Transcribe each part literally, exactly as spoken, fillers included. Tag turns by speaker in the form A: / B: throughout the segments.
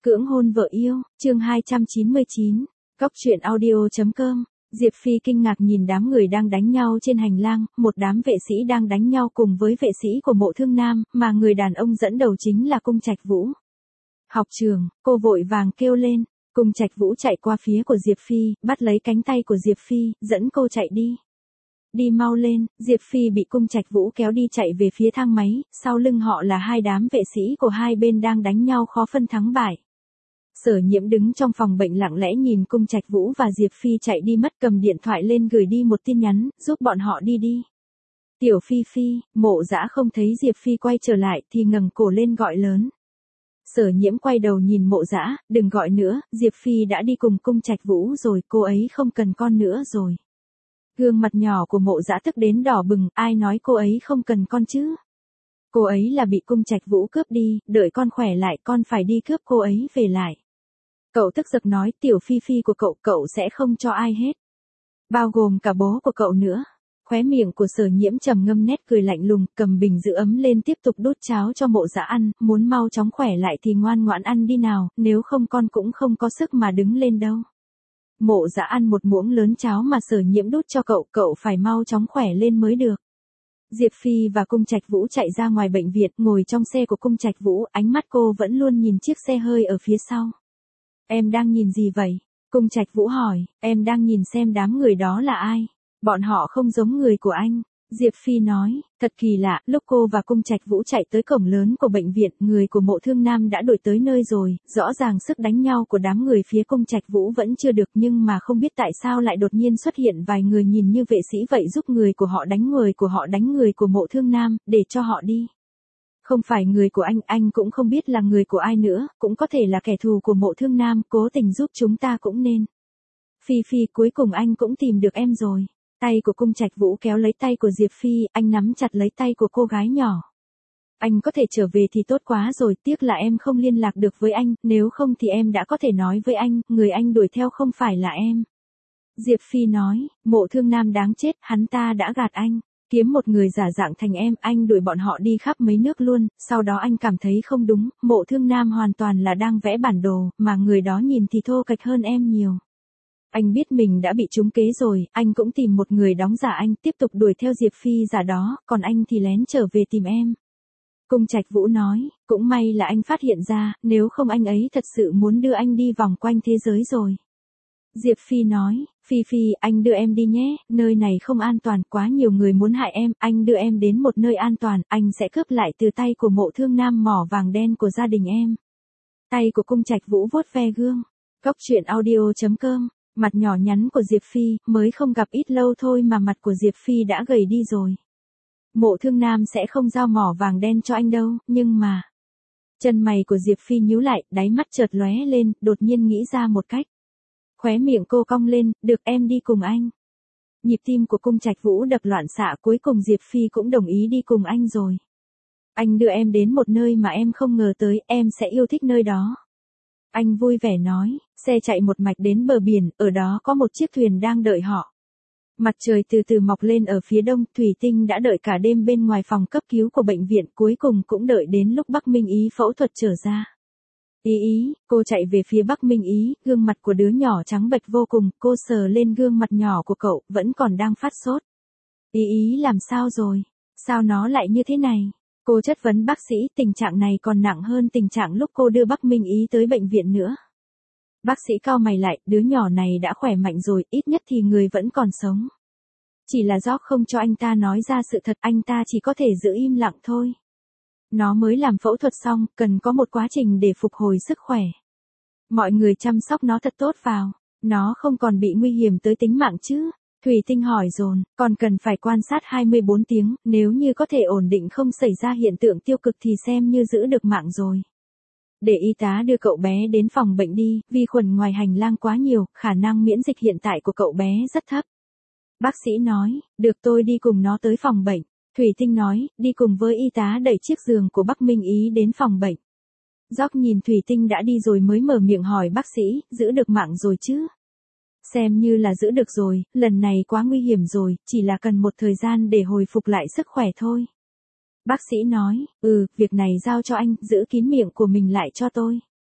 A: Cưỡng hôn vợ yêu, chương hai trăm chín mươi chín. Cóc truyện audio chấm com. Diệp Phi kinh ngạc nhìn đám người đang đánh nhau trên hành lang, một đám vệ sĩ đang đánh nhau cùng với vệ sĩ của Mộ Thương Nam, mà người đàn ông dẫn đầu chính là Cung Trạch Vũ. Học trường, cô vội vàng kêu lên. Cung Trạch Vũ chạy qua phía của Diệp Phi, bắt lấy cánh tay của Diệp Phi, dẫn cô chạy đi. Đi mau lên, Diệp Phi bị Cung Trạch Vũ kéo đi chạy về phía thang máy, sau lưng họ là hai đám vệ sĩ của hai bên đang đánh nhau khó phân thắng bại. Sở Nhiễm đứng trong phòng bệnh lặng lẽ nhìn Cung Trạch Vũ và Diệp Phi chạy đi mất, cầm điện thoại lên gửi đi một tin nhắn, giúp bọn họ đi đi. Tiểu Phi Phi, Mộ Dã không thấy Diệp Phi quay trở lại thì ngẩng cổ lên gọi lớn. Sở Nhiễm quay đầu nhìn Mộ Dã, đừng gọi nữa, Diệp Phi đã đi cùng Cung Trạch Vũ rồi, cô ấy không cần con nữa rồi. Gương mặt nhỏ của Mộ Dã tức đến đỏ bừng, ai nói cô ấy không cần con chứ? Cô ấy là bị Cung Trạch Vũ cướp đi, đợi con khỏe lại con phải đi cướp cô ấy về lại. Cậu tức giận nói, Tiểu Phi Phi của cậu, cậu sẽ không cho ai hết. Bao gồm cả bố của cậu nữa. Khóe miệng của Sở Nhiễm trầm ngâm nét cười lạnh lùng, cầm bình giữ ấm lên tiếp tục đút cháo cho Mộ Dã ăn, muốn mau chóng khỏe lại thì ngoan ngoãn ăn đi nào, nếu không con cũng không có sức mà đứng lên đâu. Mộ Dã ăn một muỗng lớn cháo mà Sở Nhiễm đút cho cậu, cậu phải mau chóng khỏe lên mới được. Diệp Phi và Cung Trạch Vũ chạy ra ngoài bệnh viện, ngồi trong xe của Cung Trạch Vũ, ánh mắt cô vẫn luôn nhìn chiếc xe hơi ở phía sau. Em đang nhìn gì vậy? Cung Trạch Vũ hỏi, em đang nhìn xem đám người đó là ai. Bọn họ không giống người của anh. Diệp Phi nói, thật kỳ lạ, lúc cô và Cung Trạch Vũ chạy tới cổng lớn của bệnh viện, người của Mộ Thương Nam đã đuổi tới nơi rồi, rõ ràng sức đánh nhau của đám người phía Cung Trạch Vũ vẫn chưa được, nhưng mà không biết tại sao lại đột nhiên xuất hiện vài người nhìn như vệ sĩ vậy, giúp người của họ đánh người của họ đánh người của Mộ Thương Nam, để cho họ đi. Không phải người của anh, anh cũng không biết là người của ai nữa, cũng có thể là kẻ thù của Mộ Thương Nam, cố tình giúp chúng ta cũng nên. Phi Phi, cuối cùng anh cũng tìm được em rồi. Tay của Cung Trạch Vũ kéo lấy tay của Diệp Phi, anh nắm chặt lấy tay của cô gái nhỏ. Anh có thể trở về thì tốt quá rồi, tiếc là em không liên lạc được với anh, nếu không thì em đã có thể nói với anh, người anh đuổi theo không phải là em. Diệp Phi nói, Mộ Thương Nam đáng chết, hắn ta đã gạt anh, kiếm một người giả dạng thành em, anh đuổi bọn họ đi khắp mấy nước luôn, sau đó anh cảm thấy không đúng, Mộ Thương Nam hoàn toàn là đang vẽ bản đồ, mà người đó nhìn thì thô kệch hơn em nhiều. Anh biết mình đã bị trúng kế rồi, anh cũng tìm một người đóng giả anh, tiếp tục đuổi theo Diệp Phi giả đó, còn anh thì lén trở về tìm em. Cung Trạch Vũ nói, cũng may là anh phát hiện ra, nếu không anh ấy thật sự muốn đưa anh đi vòng quanh thế giới rồi. Diệp Phi nói, Phi Phi, anh đưa em đi nhé, nơi này không an toàn, quá nhiều người muốn hại em, anh đưa em đến một nơi an toàn, anh sẽ cướp lại từ tay của Mộ Thương Nam mỏ vàng đen của gia đình em. Tay của Cung Trạch Vũ vuốt ve gương. Cóc truyện audio chấm com. Mặt nhỏ nhắn của Diệp Phi, mới không gặp ít lâu thôi mà mặt của Diệp Phi đã gầy đi rồi. Mộ Thương Nam sẽ không giao mỏ vàng đen cho anh đâu, nhưng mà... Chân mày của Diệp Phi nhíu lại, đáy mắt chợt lóe lên, đột nhiên nghĩ ra một cách. Khóe miệng cô cong lên, được em đi cùng anh. Nhịp tim của Cung Trạch Vũ đập loạn xạ, cuối cùng Diệp Phi cũng đồng ý đi cùng anh rồi. Anh đưa em đến một nơi mà em không ngờ tới, em sẽ yêu thích nơi đó. Anh vui vẻ nói, xe chạy một mạch đến bờ biển, ở đó có một chiếc thuyền đang đợi họ. Mặt trời từ từ mọc lên ở phía đông, Thủy Tinh đã đợi cả đêm bên ngoài phòng cấp cứu của bệnh viện, cuối cùng cũng đợi đến lúc Bắc Minh Ý phẫu thuật trở ra. Ý ý, cô chạy về phía Bắc Minh Ý, gương mặt của đứa nhỏ trắng bệch vô cùng, cô sờ lên gương mặt nhỏ của cậu, vẫn còn đang phát sốt. Ý ý làm sao rồi? Sao nó lại như thế này? Cô chất vấn bác sĩ, tình trạng này còn nặng hơn tình trạng lúc cô đưa Bắc Minh Ý tới bệnh viện nữa. Bác sĩ cau mày lại, đứa nhỏ này đã khỏe mạnh rồi, ít nhất thì người vẫn còn sống. Chỉ là George không cho anh ta nói ra sự thật, anh ta chỉ có thể giữ im lặng thôi. Nó mới làm phẫu thuật xong, cần có một quá trình để phục hồi sức khỏe. Mọi người chăm sóc nó thật tốt vào, nó không còn bị nguy hiểm tới tính mạng chứ. Thủy Tinh hỏi dồn, còn cần phải quan sát hai mươi bốn tiếng, nếu như có thể ổn định không xảy ra hiện tượng tiêu cực thì xem như giữ được mạng rồi. Để y tá đưa cậu bé đến phòng bệnh đi, vi khuẩn ngoài hành lang quá nhiều, khả năng miễn dịch hiện tại của cậu bé rất thấp. Bác sĩ nói, được tôi đi cùng nó tới phòng bệnh. Thủy Tinh nói, đi cùng với y tá đẩy chiếc giường của Bắc Minh Ý đến phòng bệnh. George nhìn Thủy Tinh đã đi rồi mới mở miệng hỏi bác sĩ, giữ được mạng rồi chứ? Xem như là giữ được rồi, lần này quá nguy hiểm rồi, chỉ là cần một thời gian để hồi phục lại sức khỏe thôi. Bác sĩ nói, ừ, việc này giao cho anh, giữ kín miệng của mình lại cho tôi.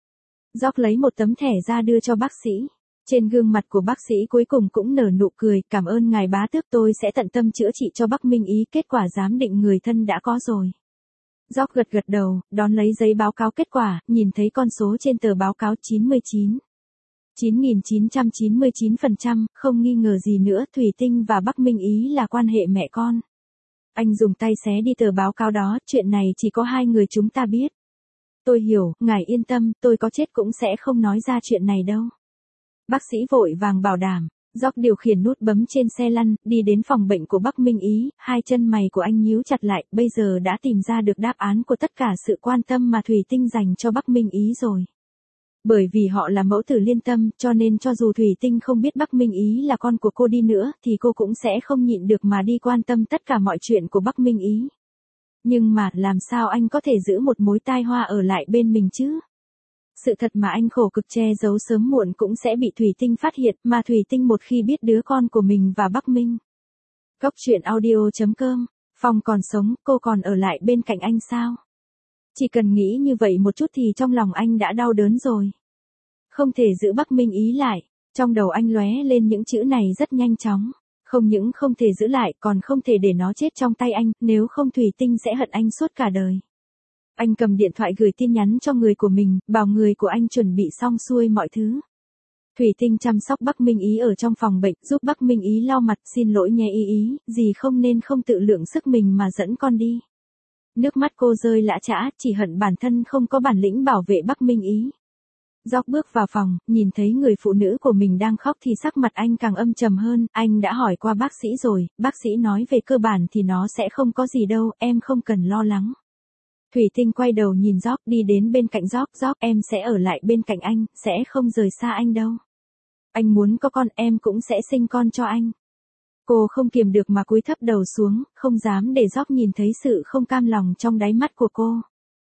A: George lấy một tấm thẻ ra đưa cho bác sĩ. Trên gương mặt của bác sĩ cuối cùng cũng nở nụ cười, cảm ơn ngài bá tước, tôi sẽ tận tâm chữa trị cho Bắc Minh Ý, kết quả giám định người thân đã có rồi. George gật gật đầu, đón lấy giấy báo cáo kết quả, nhìn thấy con số trên tờ báo cáo chín mươi chín. chín nghìn chín trăm chín mươi chín phần trăm, không nghi ngờ gì nữa, Thủy Tinh và Bắc Minh Ý là quan hệ mẹ con. Anh dùng tay xé đi tờ báo cáo đó, chuyện này chỉ có hai người chúng ta biết. Tôi hiểu, ngài yên tâm, tôi có chết cũng sẽ không nói ra chuyện này đâu. Bác sĩ vội vàng bảo đảm. George điều khiển nút bấm trên xe lăn, đi đến phòng bệnh của Bắc Minh Ý, hai chân mày của anh nhíu chặt lại, bây giờ đã tìm ra được đáp án của tất cả sự quan tâm mà Thủy Tinh dành cho Bắc Minh Ý rồi. Bởi vì họ là mẫu tử liên tâm, cho nên cho dù Thủy Tinh không biết Bắc Minh Ý là con của cô đi nữa, thì cô cũng sẽ không nhịn được mà đi quan tâm tất cả mọi chuyện của Bắc Minh Ý. Nhưng mà, làm sao anh có thể giữ một mối tai họa ở lại bên mình chứ? Sự thật mà anh khổ cực che giấu sớm muộn cũng sẽ bị Thủy Tinh phát hiện, mà Thủy Tinh một khi biết đứa con của mình và Bắc Minh. Cốc truyện audio chấm com, Phong còn sống, cô còn ở lại bên cạnh anh sao? Chỉ cần nghĩ như vậy một chút thì trong lòng anh đã đau đớn rồi. Không thể giữ Bắc Minh Ý lại, trong đầu anh lóe lên những chữ này rất nhanh chóng. Không những không thể giữ lại, còn không thể để nó chết trong tay anh, nếu không Thủy Tinh sẽ hận anh suốt cả đời. Anh cầm điện thoại gửi tin nhắn cho người của mình, bảo người của anh chuẩn bị xong xuôi mọi thứ. Thủy Tinh chăm sóc Bắc Minh Ý ở trong phòng bệnh, giúp Bắc Minh Ý lau mặt, xin lỗi nhé Ý Ý, dì không nên không tự lượng sức mình mà dẫn con đi. Nước mắt cô rơi lã chã, chỉ hận bản thân không có bản lĩnh bảo vệ Bắc Minh Ý. George bước vào phòng, nhìn thấy người phụ nữ của mình đang khóc thì sắc mặt anh càng âm trầm hơn, anh đã hỏi qua bác sĩ rồi, bác sĩ nói về cơ bản thì nó sẽ không có gì đâu, em không cần lo lắng. Thủy Tinh quay đầu nhìn George, đi đến bên cạnh George, George, em sẽ ở lại bên cạnh anh, sẽ không rời xa anh đâu. Anh muốn có con, em cũng sẽ sinh con cho anh. Cô không kiềm được mà cúi thấp đầu xuống, không dám để George nhìn thấy sự không cam lòng trong đáy mắt của cô.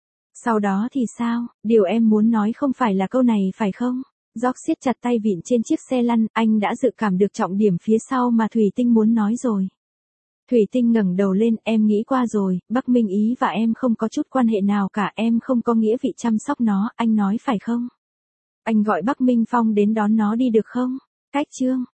A: Sau đó thì sao, điều em muốn nói không phải là câu này phải không? George siết chặt tay vịn trên chiếc xe lăn, anh đã dự cảm được trọng điểm phía sau mà Thủy Tinh muốn nói rồi. Thủy Tinh ngẩng đầu lên, em nghĩ qua rồi, Bắc Minh Ý và em không có chút quan hệ nào cả, em không có nghĩa vị chăm sóc nó, anh nói phải không? Anh gọi Bắc Minh Phong đến đón nó đi được không? Cách chương